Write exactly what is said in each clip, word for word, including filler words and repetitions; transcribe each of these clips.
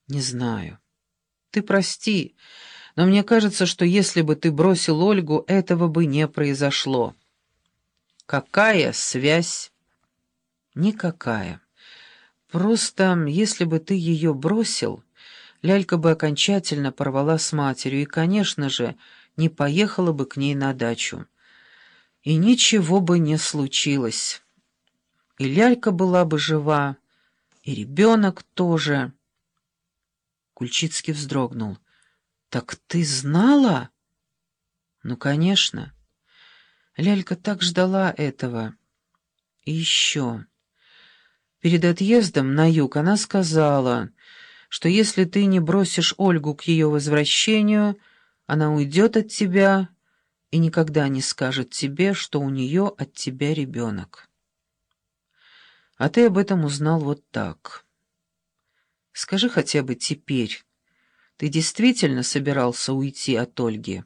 Не знаю. Ты прости, но мне кажется, что если бы ты бросил Ольгу, этого бы не произошло. Какая связь? Никакая. Просто, если бы ты ее бросил, лялька бы окончательно порвала с матерью и, конечно же, не поехала бы к ней на дачу. И ничего бы не случилось. И лялька была бы жива, и ребенок тоже. Кульчицкий вздрогнул. «Так ты знала?» «Ну, конечно. Лялька так ждала этого. И еще. Перед отъездом на юг она сказала, что если ты не бросишь Ольгу к ее возвращению, она уйдет от тебя и никогда не скажет тебе, что у нее от тебя ребенок. А ты об этом узнал вот так. Скажи хотя бы теперь, ты действительно собирался уйти от Ольги?»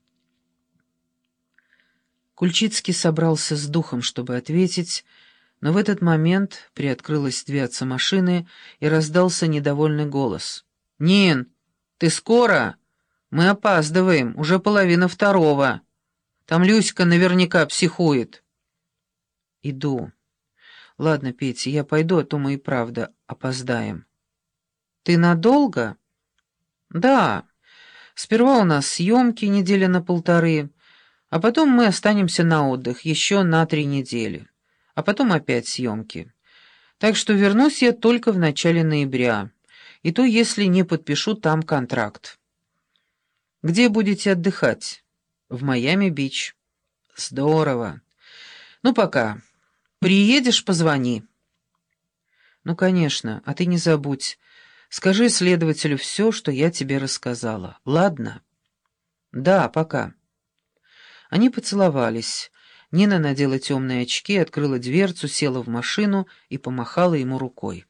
Кульчицкий собрался с духом, чтобы ответить, но в этот момент приоткрылась дверца машины и раздался недовольный голос. «Нин, ты скоро? Мы опаздываем, уже половина второго. Там Люська наверняка психует». «Иду. Ладно, Петя, я пойду, а то мы и правда опоздаем». «Ты надолго?» «Да. Сперва у нас съемки недели на полторы, а потом мы останемся на отдых еще на три недели, а потом опять съемки. Так что вернусь я только в начале ноября, и то, если не подпишу там контракт». «Где будете отдыхать?» «В Майами-Бич». «Здорово. Ну, пока. Приедешь, позвони». «Ну, конечно, а ты не забудь. Скажи следователю все, что я тебе рассказала. Ладно?» «Да, пока». Они поцеловались. Нина надела темные очки, открыла дверцу, села в машину и помахала ему рукой.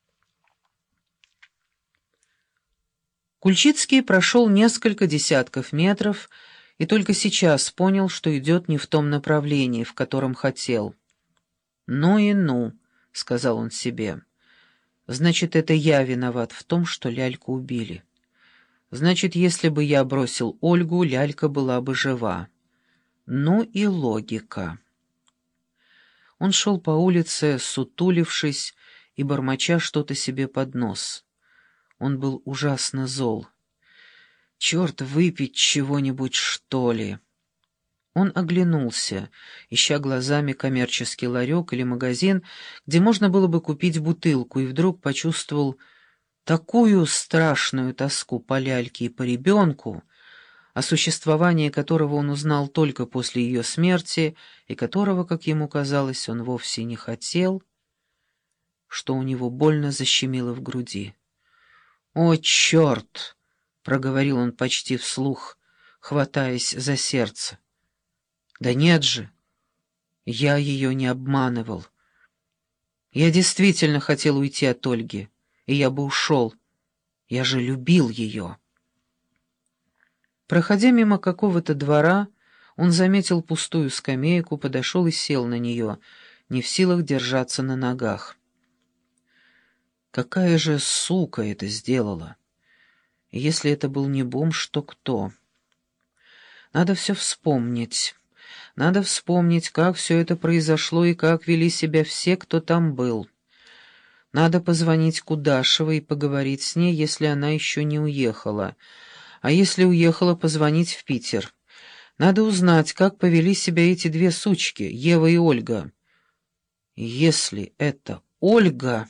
Кульчицкий прошел несколько десятков метров и только сейчас понял, что идет не в том направлении, в котором хотел. «Ну и ну», — сказал он себе. «Значит, это я виноват в том, что ляльку убили. Значит, если бы я бросил Ольгу, лялька была бы жива. Ну и логика». Он шел по улице, сутулившись и бормоча что-то себе под нос. Он был ужасно зол. «Черт, выпить чего-нибудь, что ли?» Он оглянулся, ища глазами коммерческий ларек или магазин, где можно было бы купить бутылку, и вдруг почувствовал такую страшную тоску по ляльке и по ребенку, о существовании которого он узнал только после ее смерти и которого, как ему казалось, он вовсе не хотел, что у него больно защемило в груди. «О, черт!» — проговорил он почти вслух, хватаясь за сердце. «Да нет же! Я ее не обманывал. Я действительно хотел уйти от Ольги, и я бы ушел. Я же любил ее». Проходя мимо какого-то двора, он заметил пустую скамейку, подошел и сел на нее, не в силах держаться на ногах. Какая же сука это сделала? Если это был не бомж, то кто? Надо все вспомнить. Надо вспомнить, как все это произошло и как вели себя все, кто там был. Надо позвонить Кудашевой и поговорить с ней, если она еще не уехала. А если уехала, позвонить в Питер. Надо узнать, как повели себя эти две сучки, Ева и Ольга. Если это Ольга...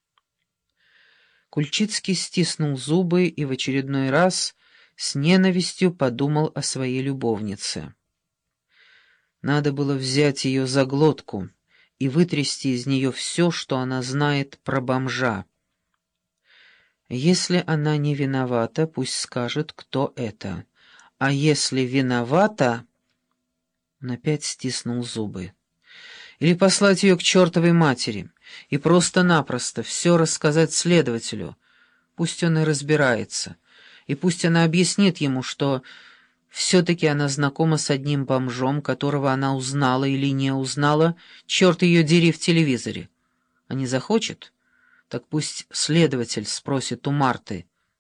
Кульчицкий стиснул зубы и в очередной раз с ненавистью подумал о своей любовнице. Надо было взять ее за глотку и вытрясти из нее все, что она знает про бомжа. Если она не виновата, пусть скажет, кто это. А если виновата... Он опять стиснул зубы. Или послать ее к чертовой матери и просто-напросто все рассказать следователю. Пусть он и разбирается, и пусть она объяснит ему, что все-таки она знакома с одним бомжом, которого она узнала или не узнала, черт ее дери, в телевизоре. А не захочет? Так пусть следователь спросит у Марты,